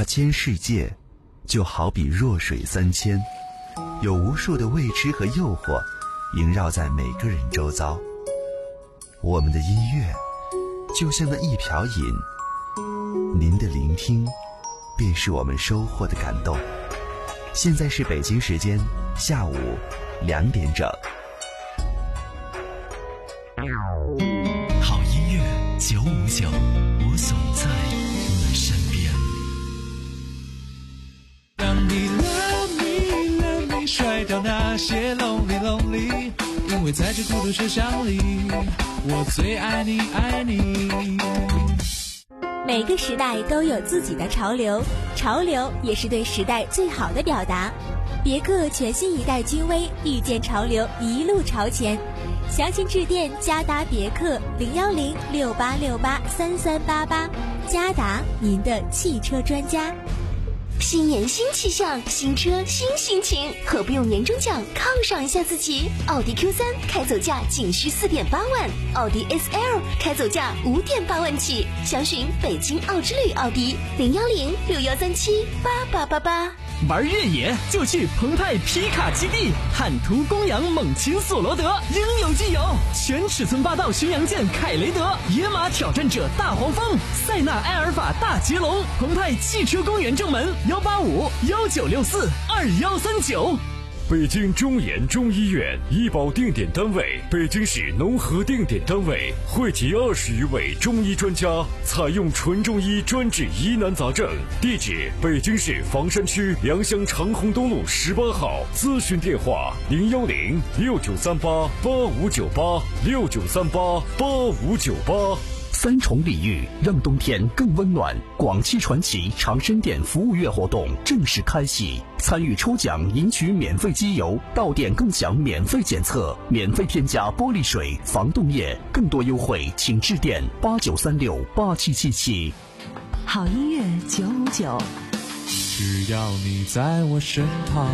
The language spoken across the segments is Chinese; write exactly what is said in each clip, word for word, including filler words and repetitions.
大千世界就好比弱水三千，有无数的未知和诱惑萦绕在每个人周遭。我们的音乐就像那一瓢饮，您的聆听便是我们收获的感动。现在是北京时间下午两点整。 好音乐九五九，我总在你身边。 当你 love me love me 甩掉那些 lonely lonely， 因为在这孤独车厢里，我最爱你爱你。 每个时代都有自己的潮流，潮流也是对时代最好的表达。别克全新一代君威，遇见潮流，一路朝前。详情致电嘉达别克零幺零六八六八三三八八，嘉达您的汽车专家。 新年新气象，新车新心情，何不用年终奖犒赏一下自己？奥迪 Q 三 开走价仅需四点八万，奥迪 S L 开走价五点八万起。详询北京奥之旅奥迪零幺零六幺三七八八八八。 玩越野就去澎湃皮卡基地，汉途公羊猛禽索罗德应有尽有，全尺寸霸道巡洋舰凯雷德，野马挑战者大黄蜂，塞纳埃尔法大捷龙，澎湃汽车公园正门幺八五幺九六四二幺三九。 北京中研中医院医保定点单位，北京市农合定点单位，汇集二十余位中医专家，采用纯中医专治疑难杂症。地址：北京市房山区良乡长虹东路十八号。咨询电话：零幺零六九三八八五九八六九三八八五九八。 三重礼遇，让冬天更温暖。广汽传祺长生店服务月活动正式开启，参与抽奖赢取免费机油，到店更享免费检测，免费添加玻璃水、防冻液。更多优惠请致电八九三六八七七七。 好音乐九五九， 只要你在我身旁。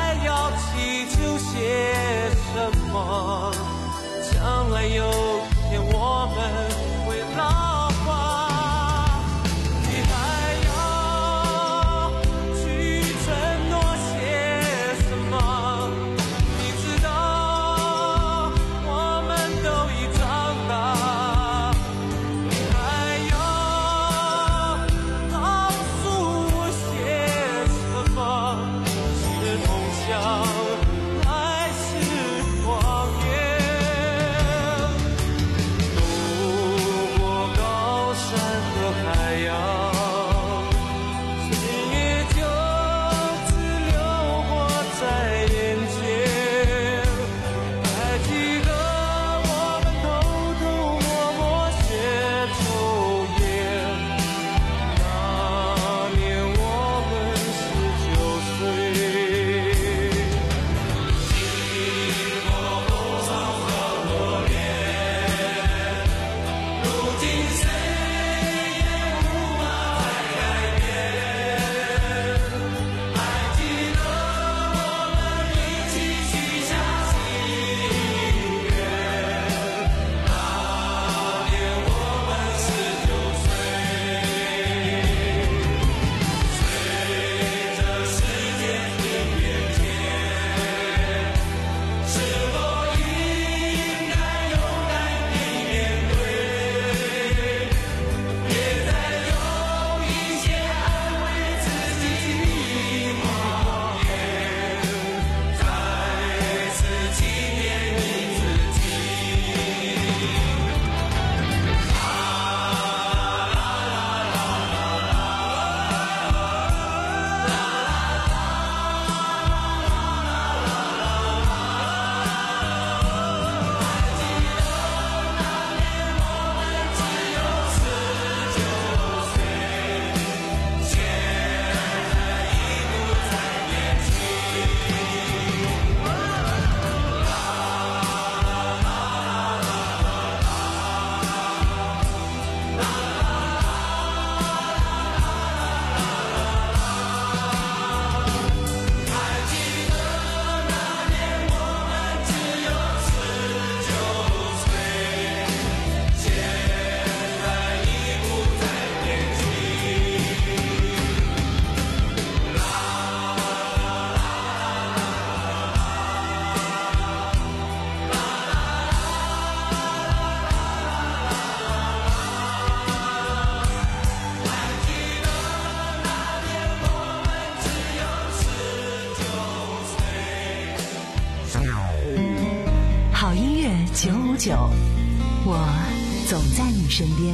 将来有天好音乐九五九，我总在你身边。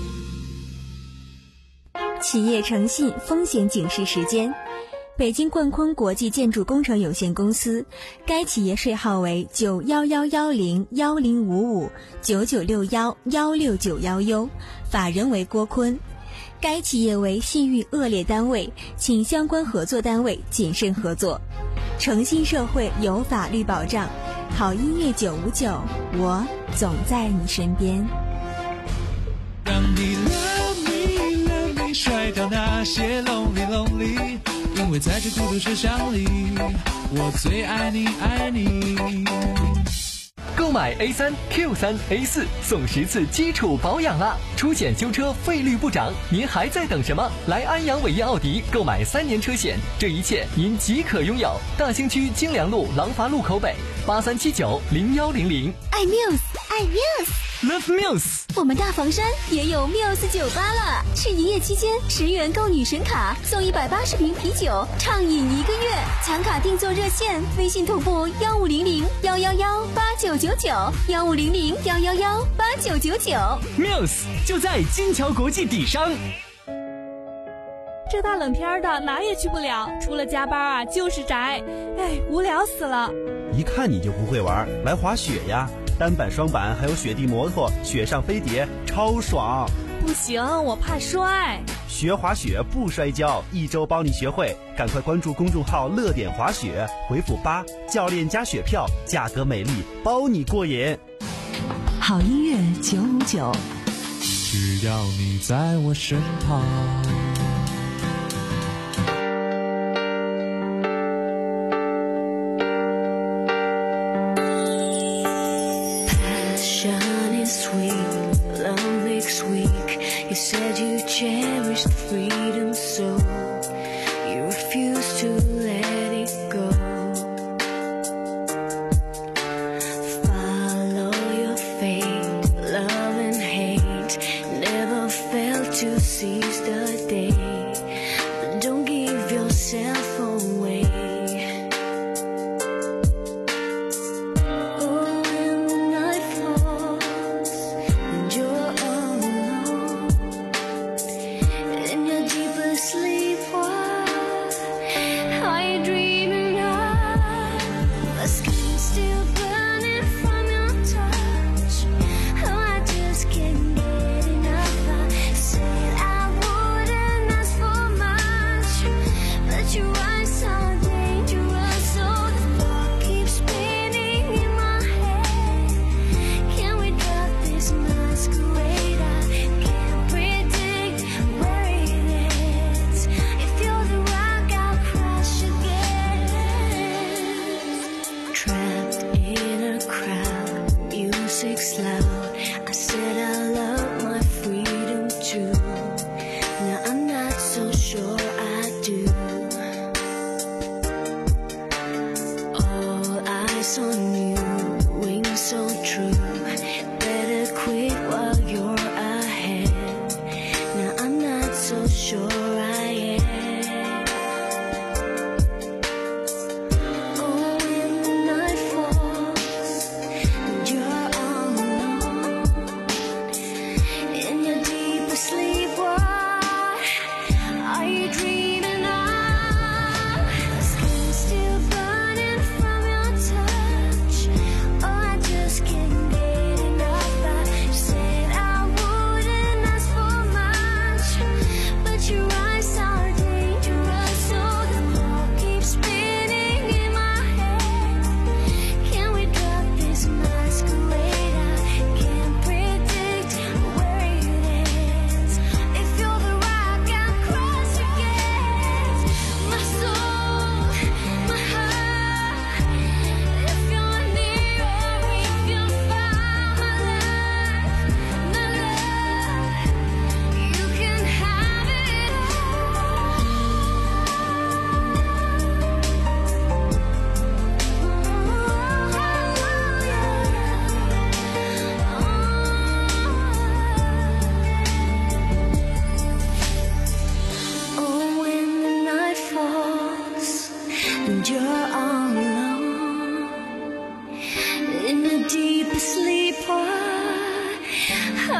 企业诚信风险警示时间。北京冠坤国际建筑工程有限公司，该企业税号为九幺幺幺零幺零五五九九六幺幺六九幺 U， 法人为郭坤。该企业为信誉恶劣单位，请相关合作单位谨慎合作。诚信社会有法律保障，好音乐九五九，我总在你身边。 让你 love me love me 甩掉那些 lonely lonely， 因为在这孤独车厢里，我最爱你爱你。 购买 A 三 Q 三 A 四送十次基础保养啦！出险修车费率不涨，您还在等什么？来安阳伟业奥迪购买三年车险，这一切您即可拥有。大兴区京良路廊坊路口北八三七九零幺零零。 爱 Muse， 爱 Muse，Love Muse。 我们大房山也有 Muse 酒吧了，是营业期间十元购女神卡送一百八十瓶啤酒，畅饮一个月。抢卡定做热线，微信同步幺五零零幺幺幺八九九九幺五零零幺幺幺八九九九。 Muse 就在金桥国际底商。 这大冷天的哪也去不了，除了加班啊就是宅，哎，无聊死了。 一看你就不会玩，来滑雪呀！单板、双板还有雪地摩托、雪上飞碟，超爽！ 不行，我怕摔。 学滑雪不摔跤，一周帮你学会。赶快关注公众号乐点滑雪，回复八，教练加雪票，价格美丽，包你过瘾。 好音乐九五九， 只要你在我身旁。 You said you cherished freedom, so you refused to let it go. Follow your fate, love and hate, never failed to seize the day, but don't give yourself away. Touch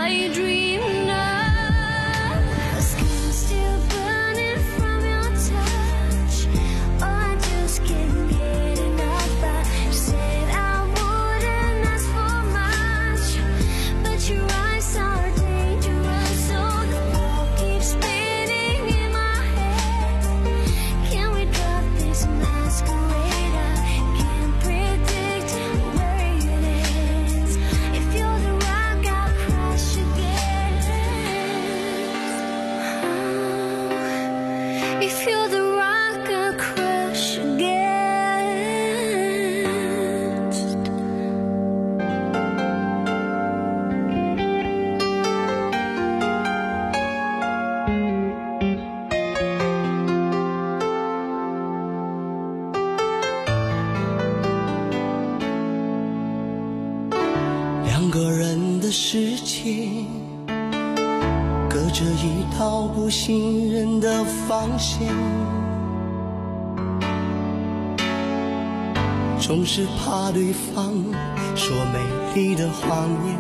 are you dreaming of? My skin still burning from your touch. Oh, I just can't get enough. I said I wouldn't ask for much, but your eyes are dangerous, so the ball keeps spinning in my head. Can we drop this masquerade? I can't predict where it ends. If you're the rock, I'll crash again. Oh, if you're the rock, I'll crash again. 两个人的世界，隔着一道不信任的防线，总是怕对方说美丽的谎言，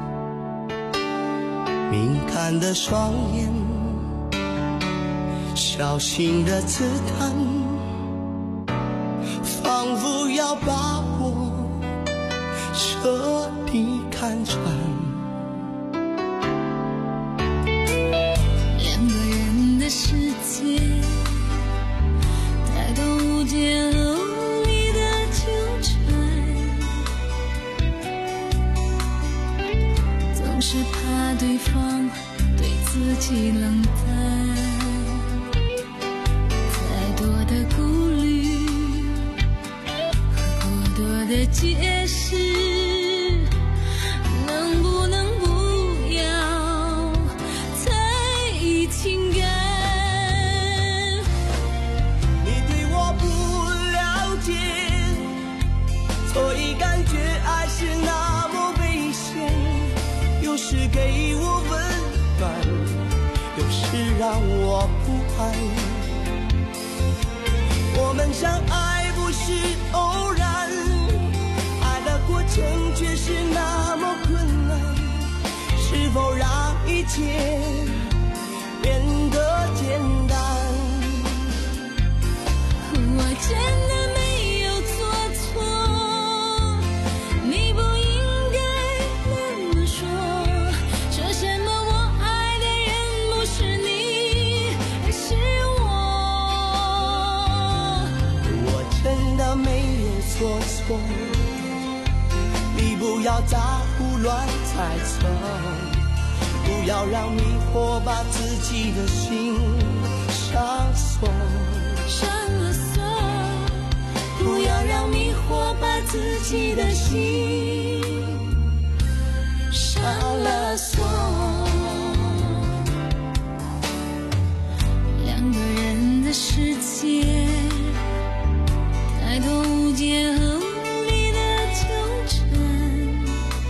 敏感的双眼，小心的刺探，仿佛要把我彻底看穿。 两个人的世界，太多无解和无力的纠缠，总是怕对方对自己冷淡，太多的顾虑和过多的解释，能不能不要在意情感？ 你对我不了解，所以感觉爱是那么危险，有时给我温暖，有时让我不安。我们相爱不是偶然，爱的过程却是那么困难，是否让一切变得简单？ 我真的没有做错，你不应该那么说，说什么我爱的人不是你，而是我。 我真的没有做错，你不要再胡乱猜测，不要让迷惑把自己的心上锁， 上了锁，不要让迷惑把自己的心上了锁。两个人的世界，太多无解和无力的纠缠，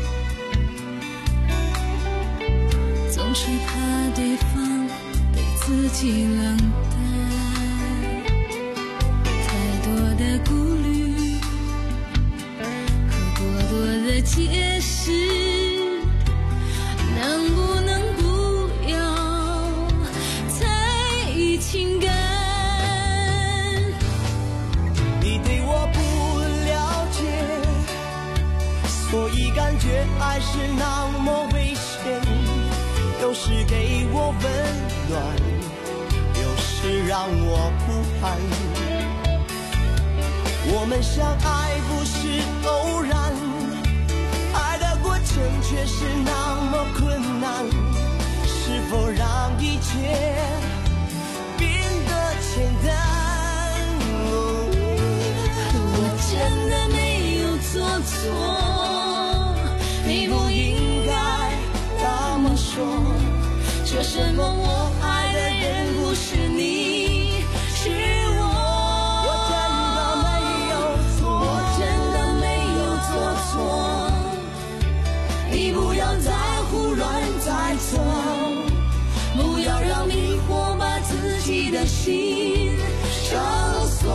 总是怕对方对自己冷淡，太多的顾虑和过多的解释，能不能不要在意情感？ 你对我不了解，所以感觉爱是那么危险，有时给我温暖，有时让我不安。我们相爱不是偶然，爱的过程却是那么困难，是否让一切变得简单？ 我真的没有做错，你不应该那么说，说什么我爱的人不是你，是我。 我真的没有错， 我真的没有做错，你不要再胡乱猜测，不要让迷惑把自己的心上了锁，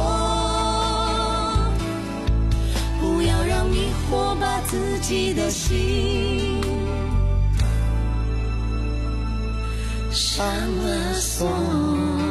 不要让迷惑把自己的心上了锁。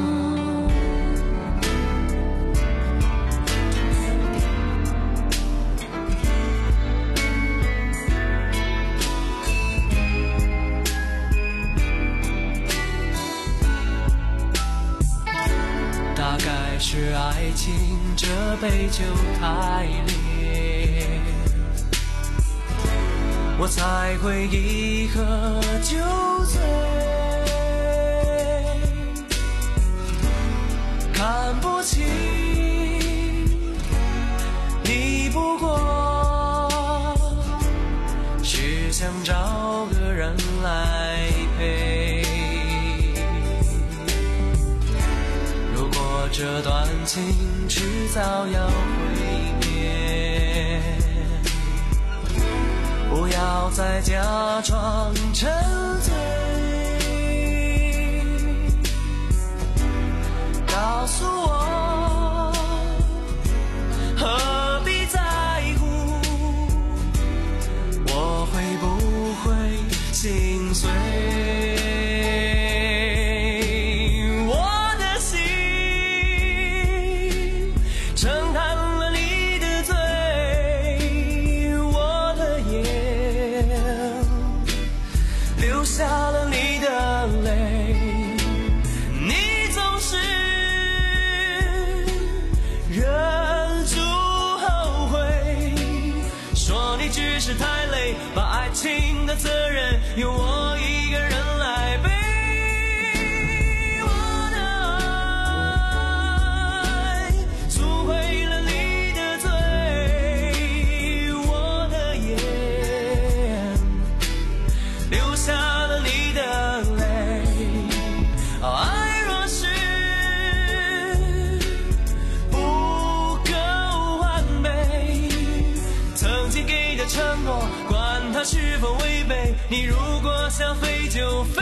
大概是爱情这杯酒太烈，我才会一喝就醉。看不清你，不过是想找个人来陪。如果这段情迟早要毁灭，不要再假装沉醉，告诉我何必在乎，我会不会心碎。我的心承担了你的罪，我的眼流下了你的泪，你总是忍住后悔，说你只是太累，把爱情的责任由我一个人来背。我的爱赎回了你的罪，我的眼流下了你的泪。爱若是不够完美，曾经给的承诺，管它是否违背，你如果想飞就飞。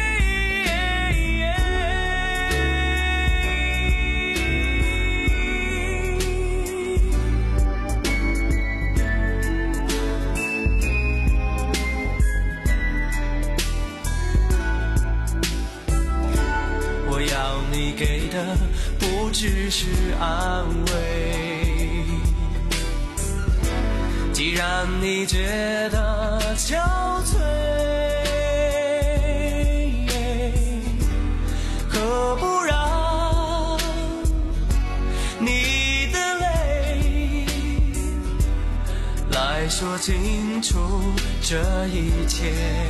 我要你给的不只是安慰，既然你觉得憔悴，何不让你的泪来说清楚这一切。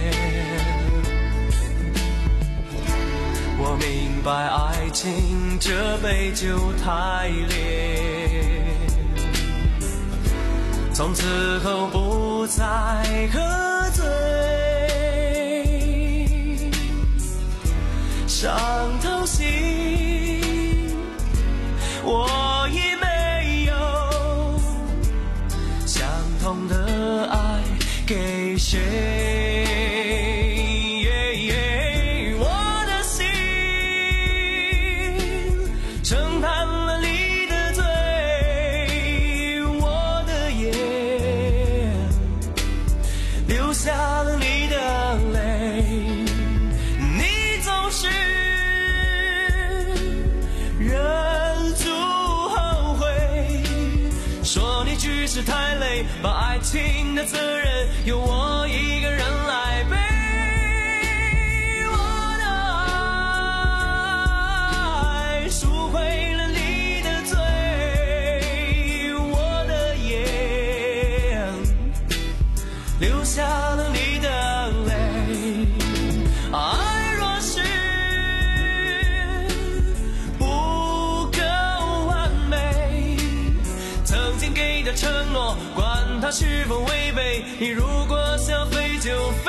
我明白爱情这杯酒太烈，从此后不再喝醉，伤透心我已没有相同的爱给谁。承担了你的罪，我的眼流下了你的泪，你总是忍住后悔，说你只是太累，把爱情的责任由我一个人来背。流下了你的泪，爱若是不够完美，曾经给的承诺，管它是否违背，你如果想飞就飞。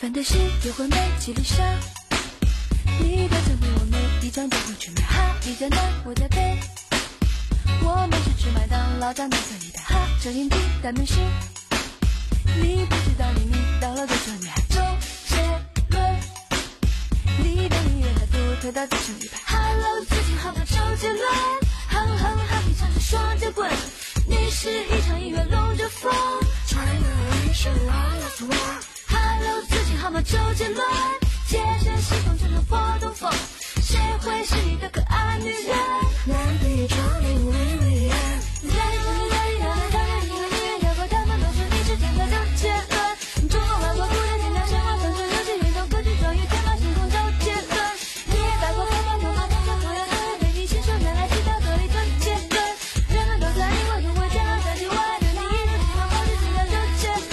反正是又会美骑驴上，你的证明我每一张都会去买哈，你在南我在北，我们是吃麦当劳长大可以的哈，这年纪但没事，你不知道你迷到了多少年，周杰伦，你的音乐态度推到自成一派 ，Hello 最近好吗周杰伦，哼哼哈比唱着双截棍，你是一场音乐龙卷风 ，China is your last war。Hello， 最近好吗？周杰伦，借着西风吹着破东风，谁会是你的可爱女人？难比超龄维维安。在这里，在这里，当然因为你人跳过，他们都说你是天才周杰伦。中国外国古典天堂神话传说，游戏运动歌剧双语天马行空周杰伦。你也摆过方方头发，动作不要太美丽，新手难来其他合理周杰伦。人们都在你为什么会这样在你外的你一直喜欢我是新的周杰伦。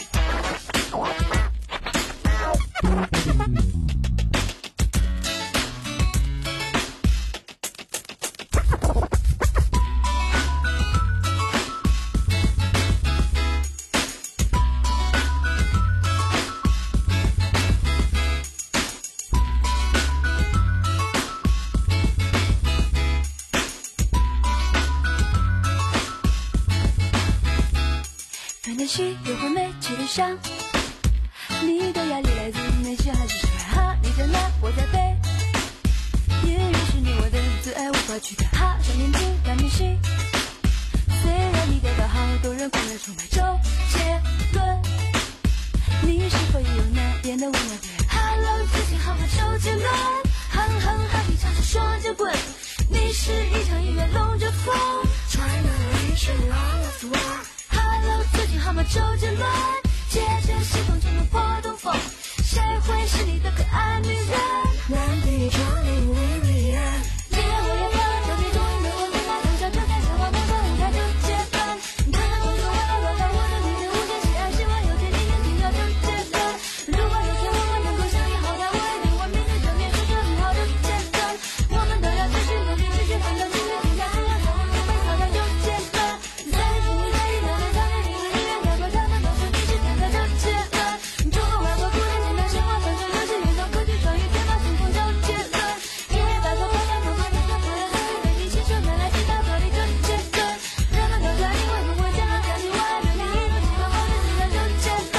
反正是又会美骑驴上，你的压力来自内心还是失败哈？你在南我在北，音乐是你我的最爱无法取代哈。少年轻但迷信，虽然你得到好多人过来崇拜周杰伦，你是否也有那边的温暖的人 ？Hello， 最近好吗？周杰伦，哼哼哈比唱着双截棍，你是一场音乐龙卷风 ，China is your last war。Hello， 最近好吗？周杰伦，借着西风吹着破东风，谁会是你的可爱女人？难比超龄维维安。你我也跳，周杰终于没我没法等上，这才是我们的舞台周杰伦。看看我说我我把我的理解无限喜爱，希望有天你能听到周杰伦。如果有天我们能够像你好歹，我一定会面对正面说着很好的周杰伦。我们都要继续努力，继续奋斗，继续听到，不要让我们被淘汰周杰伦。在这里，在这里，当然因为你人跳过，他们都说你是天才周杰伦。中国外国古典天堂神话传说，游戏运动歌剧双语天马行空周杰伦。你也摆过方方头发，动作不要太美丽，新手难来其他合理周杰伦。人们都在你为不会这样在你外的你一直喜欢我是新的周杰伦。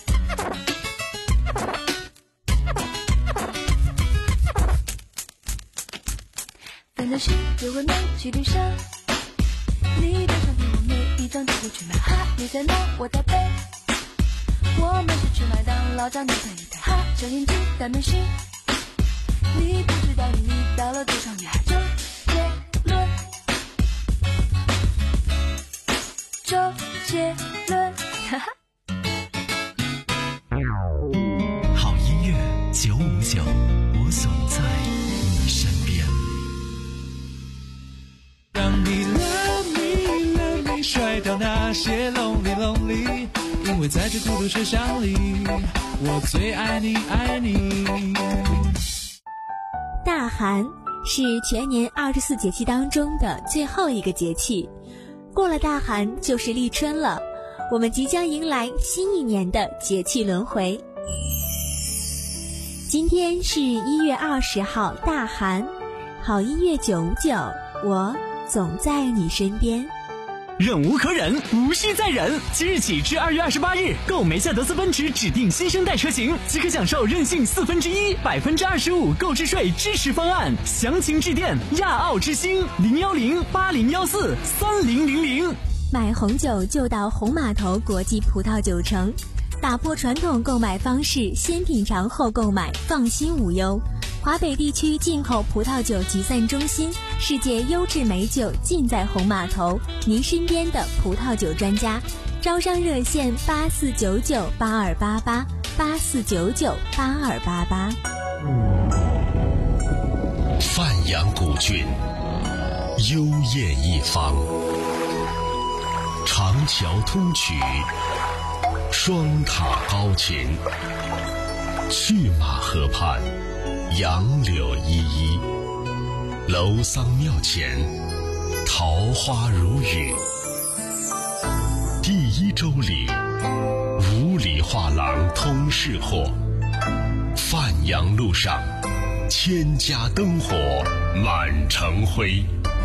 反正是又会美骑驴上，你的商品我每一张都会去买哈。你在南我在北，我们是吃麦当劳长大可以的哈。小年纪但没事，你不知道你迷到了多少年。周杰伦，周杰伦，哈哈。 好音乐九五九，我总在你身边。 让你 love me love me 甩掉那些 lonely lonely， 因为在这孤独世上里，我最爱你爱你。 大寒是全年二十四节气当中的最后一个节气，过了大寒就是立春了，我们即将迎来新一年的节气轮回。今天是一月二十号大寒，好音乐九五九，我总在你身边。 忍无可忍，无需再忍。即日起至二月二十八日，购梅赛德斯奔驰指定新生代车型，即可享受任性四分之一、百分之二十五购置税支持方案。详情致电亚奥之星零幺零八零幺四三零零零。 买红酒就到红码头国际葡萄酒城，打破传统购买方式，先品尝后购买，放心无忧。华北地区进口葡萄酒集散中心，世界优质美酒尽在红码头，您身边的葡萄酒专家。招商热线八四九九八二八八八四九九八二八八。 范阳古郡，幽艳一方，长桥通衢，双塔高擎，去马河畔，杨柳依依，楼桑庙前，桃花如雨。第一周里，五里画廊通市货， 范阳路上，千家灯火满城辉。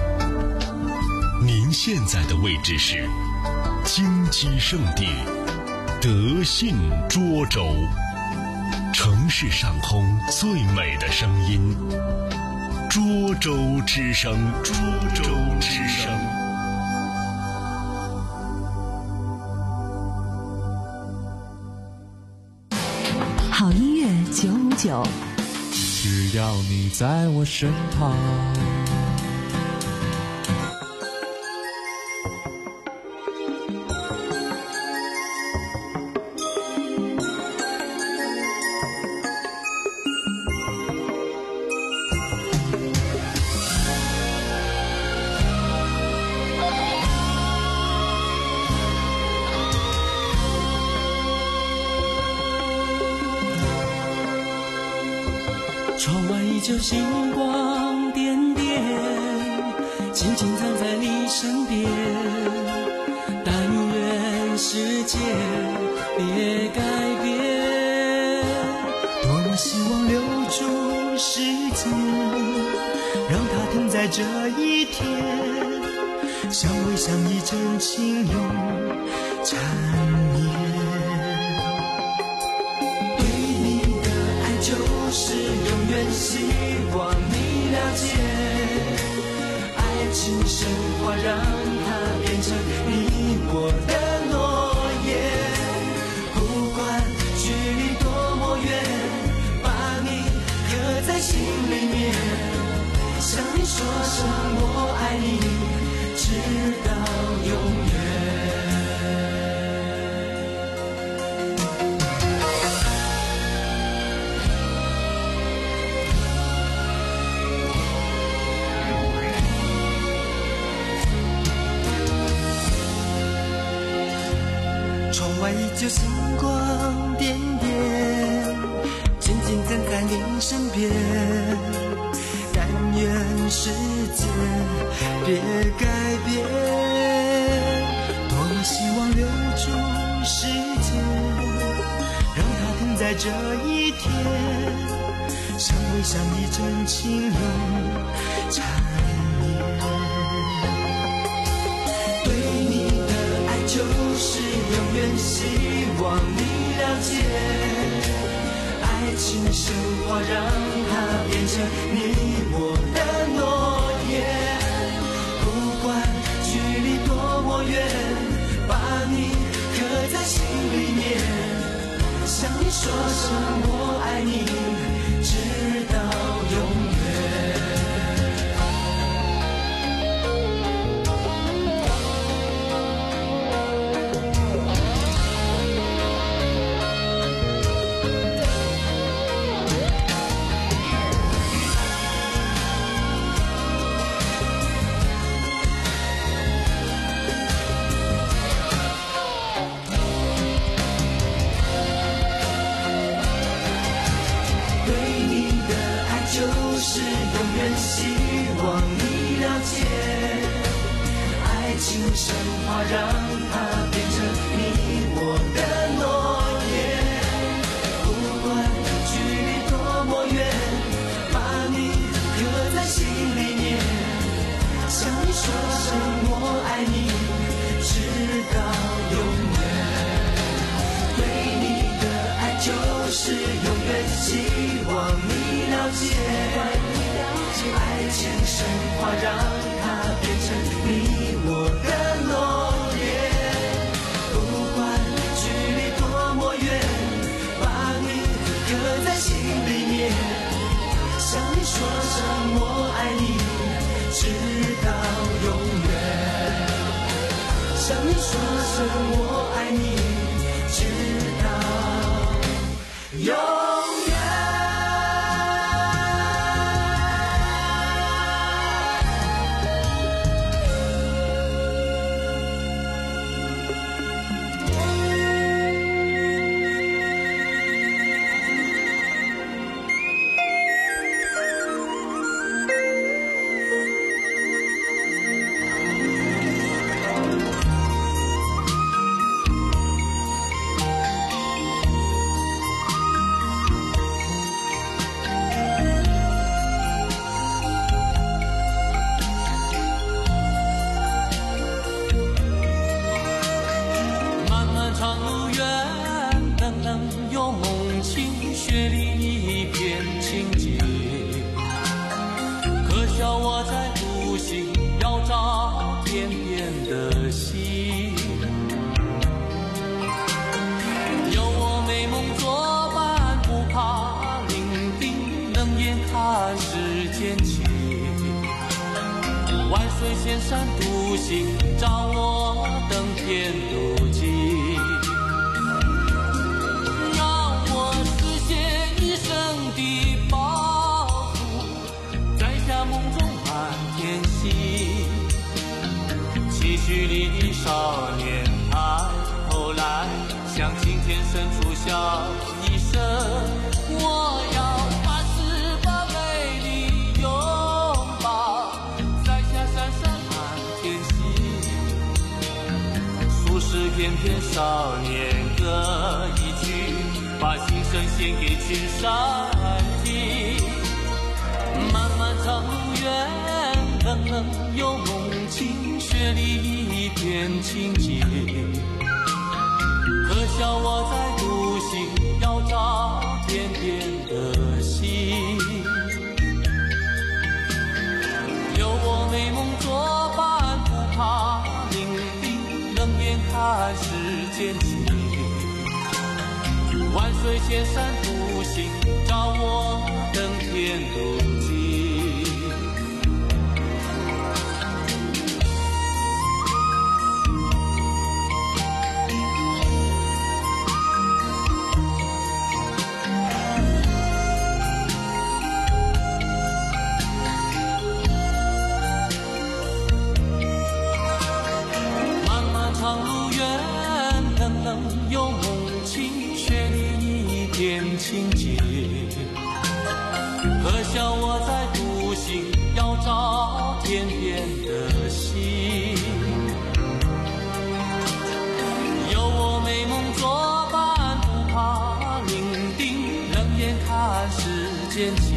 您现在的位置是金鸡圣地德信涿州，城市上空最美的声音，涿州之声，涿州之声。 好音乐九五九， 只要你在我身旁。 窗外依旧星光点点，静静站在你身边。但愿世界别改变，多么希望留住时间，让它停在这一天，相偎相依真情永缠绵。是永远希望你了解，爱情神话让它变成你我的诺言。不管距离多么远，把你刻在心里面，向你说声我爱你，直到永远。窗外依旧星光点点，静静站在你身边。但愿世界别改变，多么希望留住时间，让它停在这一天，相偎相依真情永缠绵。对你的爱就是永远希望你了解，爱情神话让它变成你我的诺言。不管距离多么远，把你刻在心里面，向你说声我爱你，直到永远。就是永远希望你了解，爱情神话让它变成你我的诺言。不管距离多么远，把你刻在心里面，向你说声我爱你，直到永远。对你的爱就是永远希望你了解，爱情神话让它变成你我的诺言。不管距离多么远，把你刻在心里面，向你说声我爱你，直到永远。向你说声我爱你，直到永远。 万水千山独行，找我登天路径，让我实现一生的抱负，在夏梦中满天星，期许里的少年抬头来，向青天伸出笑一声，我要把十八美丽拥抱，在下闪闪满天星，数十翩翩少年歌一曲，把心声献给群山听。漫漫长路远，冷冷有梦境，雪里一片清净。可笑我在独行，要找天边的星。有我美梦作伴，不怕伶仃，冷眼看世间情。万水千山独行，找我登天路径。长路远，冷冷有梦境，雪里一片清净。可笑我在独行，要找天边的星。有我美梦作伴，不怕伶仃，冷眼看世间情。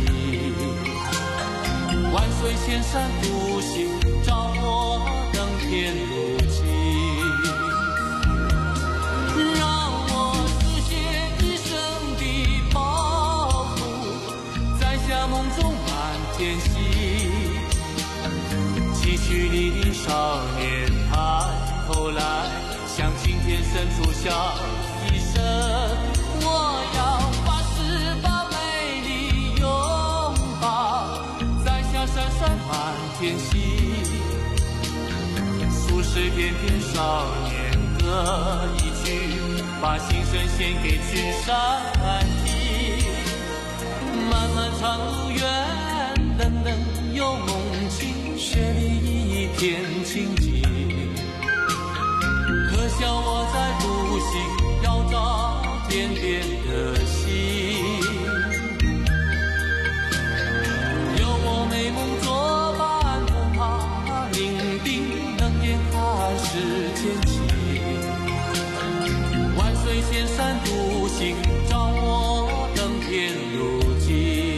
万水千山独行，找我登天路径。让我实现一生的抱负，在夏梦中满天星，期许里的少年抬头来，向青天伸出笑一声，我要把十八美丽拥抱，在下闪闪满天星，数十翩翩少年歌一曲，把心声献给群山听。漫漫长路远，冷冷有梦境，雪里一片清净。可笑我在独行，要找天边的星。有我美梦作伴，不怕伶仃，冷眼看世间情。万水千山独行，找我登天路径。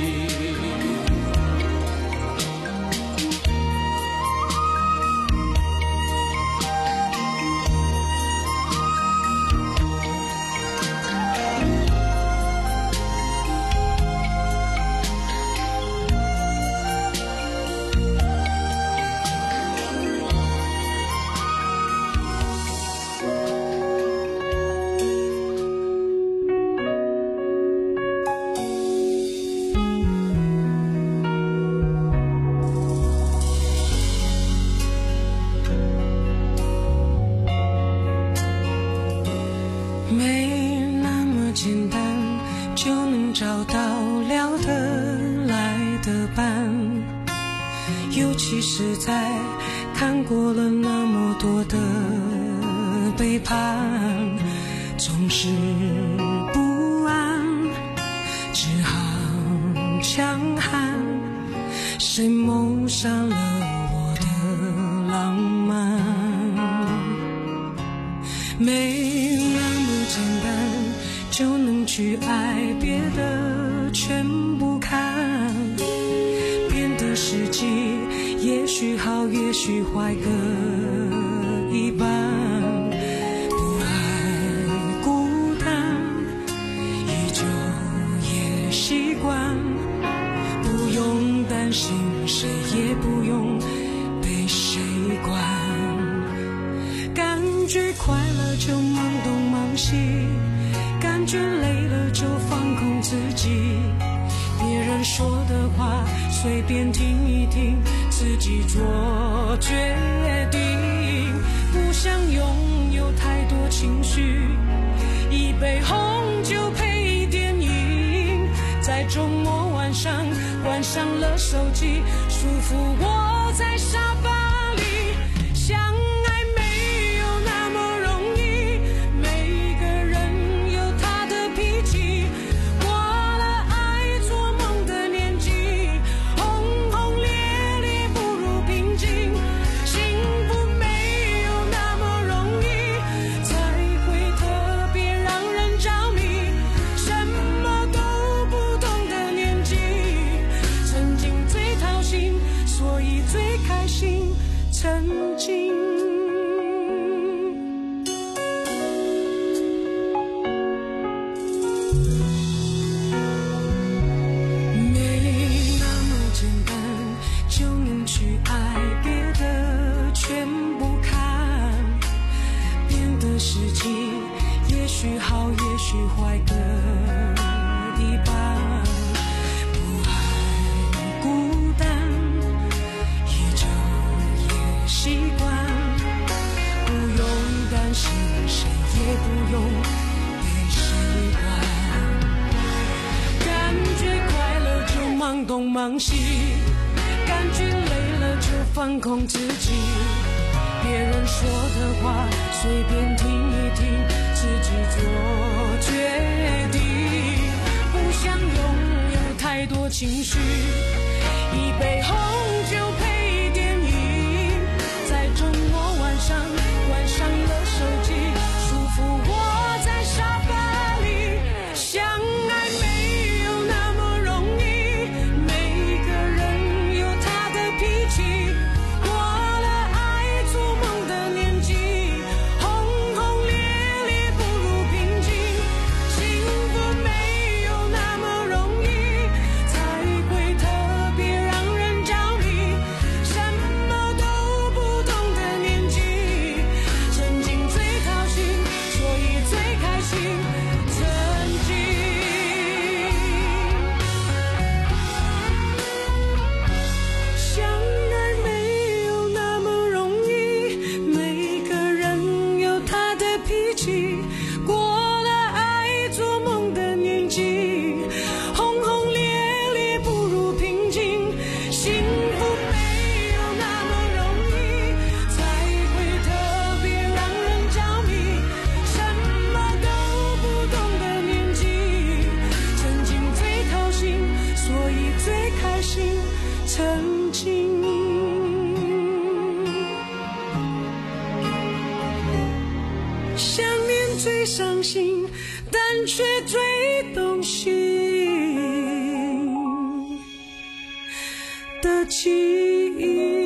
尤其是在看过了那么多的背叛，总是不安，只好强悍。谁谋杀了我的浪漫？没那么简单就能去爱，别的全不看。变的时机也许好也许坏各一半，不爱孤单依旧也习惯，不用担心谁也不用被谁管，感觉快乐就忙东忙西，感觉累了就放空自己，别人说的话随便听一听， 自己做决定，不想拥有太多情绪，一杯红酒配电影，在周末晚上关上了手机，舒服窝在沙发里。相爱没有那么容易，每个人有他的脾气，过了爱做梦的年纪，轰轰烈烈不如平静，幸福没有那么容易，才会特别让人着迷，什么都不懂的年纪，曾经最掏心，所以最开心，曾经没那么简单就能去爱，别的全不看，变得实际，也许好也许坏各一半，不爱孤单也就也习惯，不用担心谁，也不用被谁管，感觉快乐就忙东忙西，感觉累了就放空自己，别人说的话随便听一听，自己做决定，不想拥有太多情绪，一杯红酒配电影，在周末晚上关上了手机，舒服窝在沙发里。相爱没有那么容易，每个人有他的脾气，过了爱做梦的年纪，轰轰烈烈不如平静，幸福没有那么容易，才会特别让人着迷，什么都不懂的年纪，曾经最掏心，所以最开心，曾经相爱没有那么容易，每个人有他的脾气，过了爱做梦的年纪，轰轰烈烈不如平静，幸福没有那么容易，才会特别让人着迷，什么都不懂的年纪，曾经最掏心，所以最开心，曾经想念最伤心，但却最动心的记忆。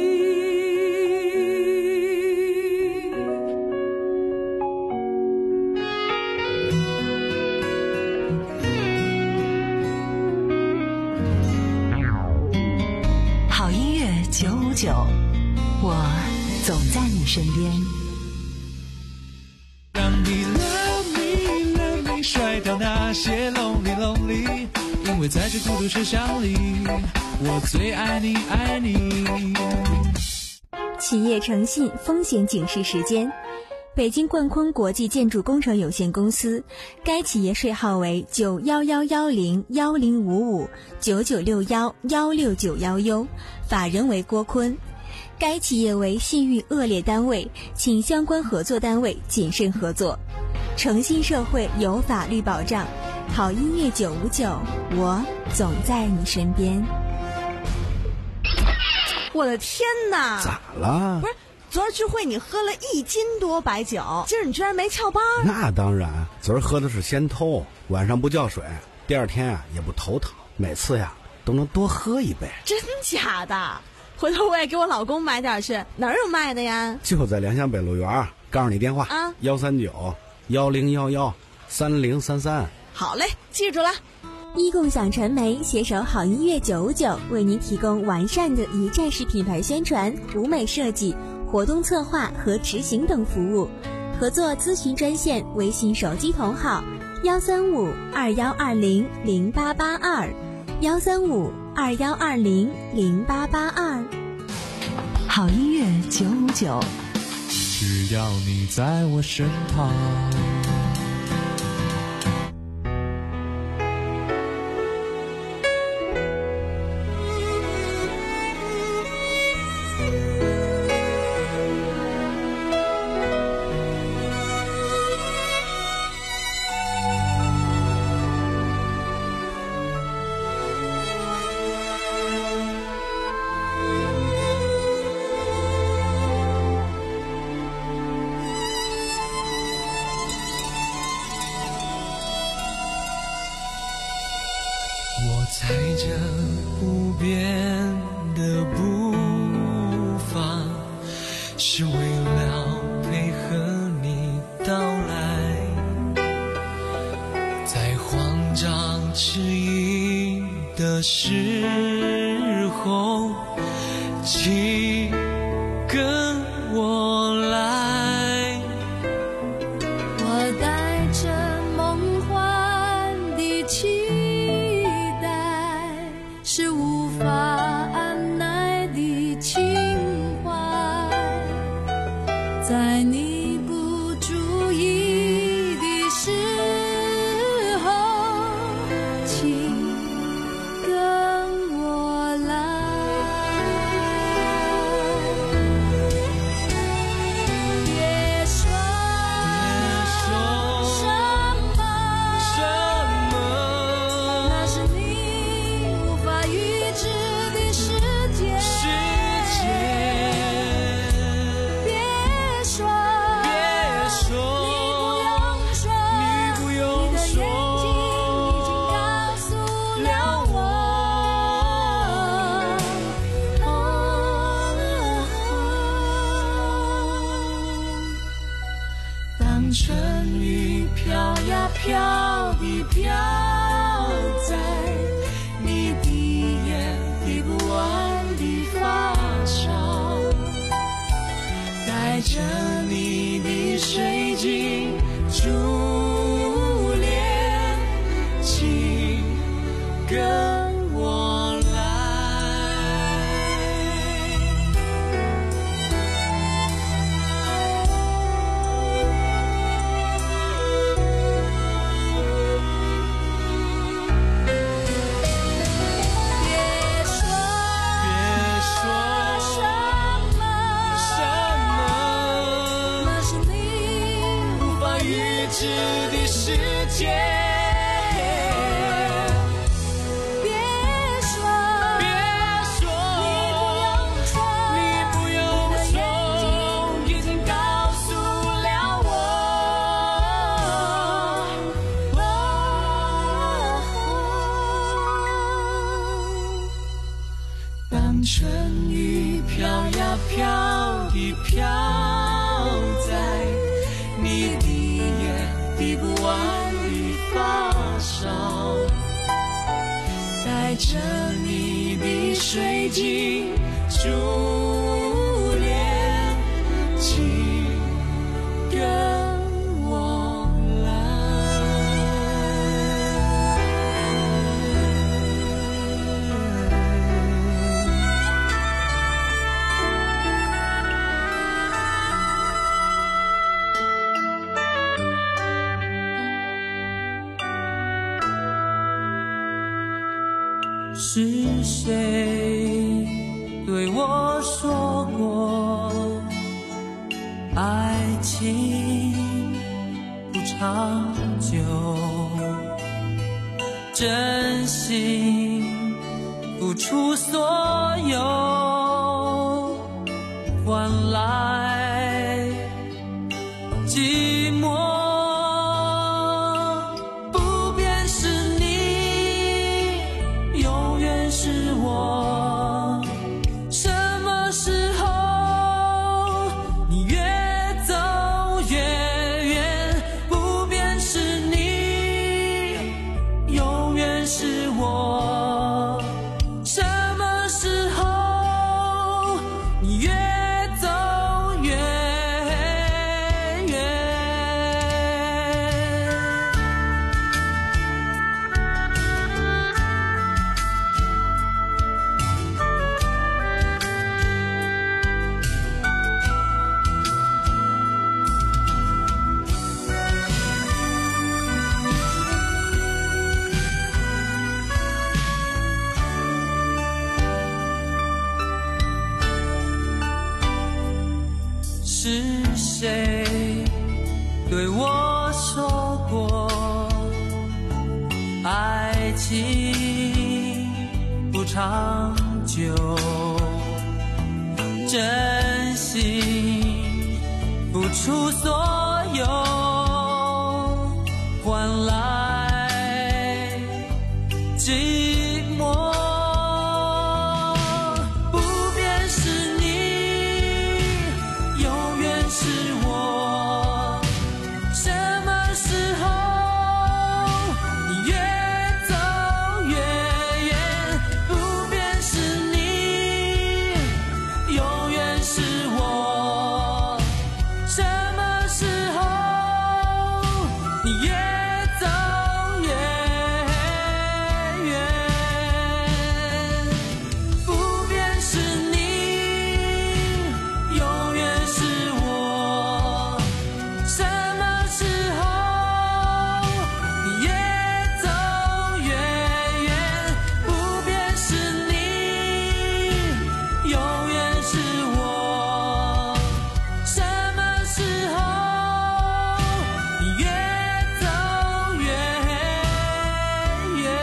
好音乐九五九，我总在你身边。 让你 love me love me 甩掉那些 lonely lonely， 因为在这孤独车厢里，我最爱你爱你。 企业诚信风险警示时间。北京冠坤国际建筑工程有限公司，该企业税号为九幺幺幺零幺零五五九九六幺幺六九幺 U， 法人为郭坤。该企业为信誉恶劣单位，请相关合作单位谨慎合作。诚信社会有法律保障，好音乐九五九，我总在你身边。 我的天哪！ 咋了？ 不是，昨儿聚会你喝了一斤多白酒，今儿你居然没翘班？ 那当然，昨儿喝的是仙偷，晚上不叫水，第二天啊也不头疼，每次呀都能多喝一杯。 真假的？回头我也给我老公买点去，哪儿有卖的呀？ 就在良乡北路园，告诉你电话啊，幺三九幺零幺幺三零三三。 好嘞，记住了。 一共享传媒携手好音乐九五九，为您提供完善的一站式品牌宣传、舞美设计、活动策划和执行等服务。合作咨询专线：微信手机同号幺三五二幺二零零八八二幺三五二幺二零零八八二。 好音乐九五九， 只要你在我身旁。 我踩着不变的步伐，是为了配合你到来，在慌张迟疑的时候，请跟我来。 我带着梦幻的期待，是无法按耐的情怀，在你不注意的时候，请跟我来。别说什么，那是你无法预知的世界。别说，你不用说，你的眼睛已经告诉了我。当春雨飘呀飘地飘在你滴眼滴不完的发梢，带着你的水晶珠帘，请跟我来。别说什么，那是你无法预知的世界。别说，你不用说，已经告诉了我。当春雨飘呀飘地飘在你滴眼滴不完的发梢，带着你的水晶珠帘，请跟我是谁对我说过，爱情不长久，真心付出所有，换来寂寞。不变是你，永远是我。什么时候你越走越远？不变是你，永远是我。什么时候你越走越远？ 是谁对我说过，爱情不长久，真心付出所有，换来寂寞。不变是你，永远是我。什么时候你越走越远？不变是你，永远是我。什么时候你越走越远？不变是你，永远是我。什么时候你越走越远？不变是你，永远是我。什么时候你越走越远？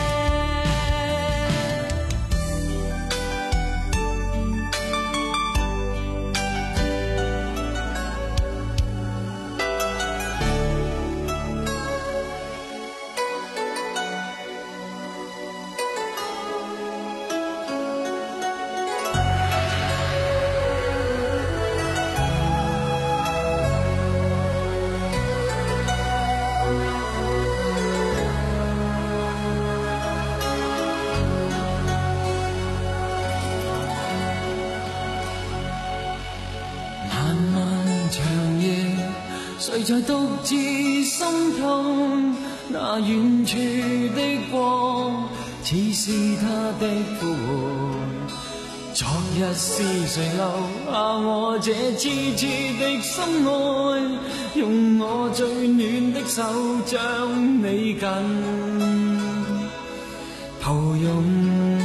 漫漫長夜，誰在獨自心痛？那遠處的光，似是他的呼喚。昨日是誰留下我這痴痴的心愛？用我最暖的手將你緊抱擁。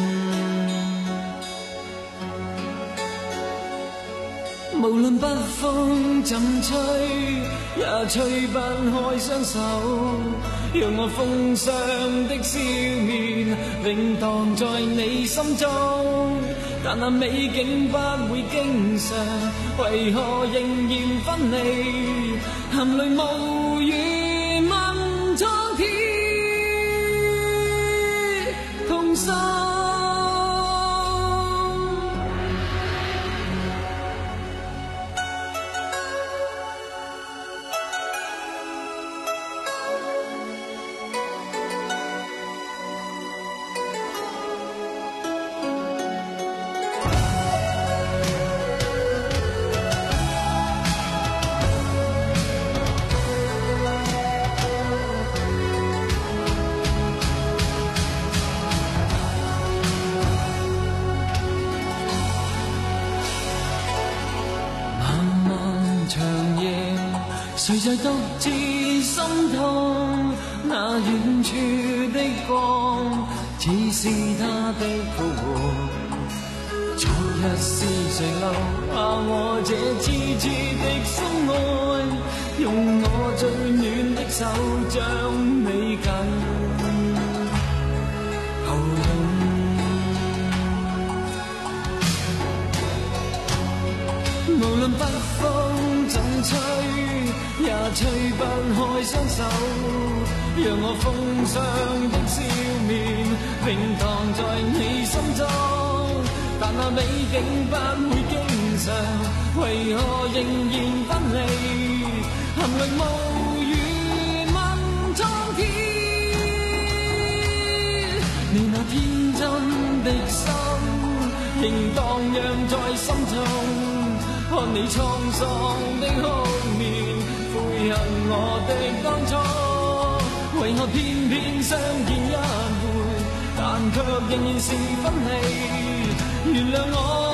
無論北風怎吹，也吹不開雙手，讓我風霜的笑面永蕩在你心中。但那美景不會經常，為何仍然分離？含淚無語問蒼天痛心。誰在獨自心痛？那遠處的光，似是他的呼喚。昨日是誰留下我這痴痴的心愛？用我最暖的手將你緊抱擁。無論北風怎吹，也吹不開雙手，讓我風霜的笑面永蕩在你心中。但那美景不會經常，為何仍然分離？含淚無語問蒼天，你那天真的心仍蕩漾在心中。看你滄桑的哭面，悔恨我的當初，為何偏偏相見一回，但卻仍然是分離？原諒我。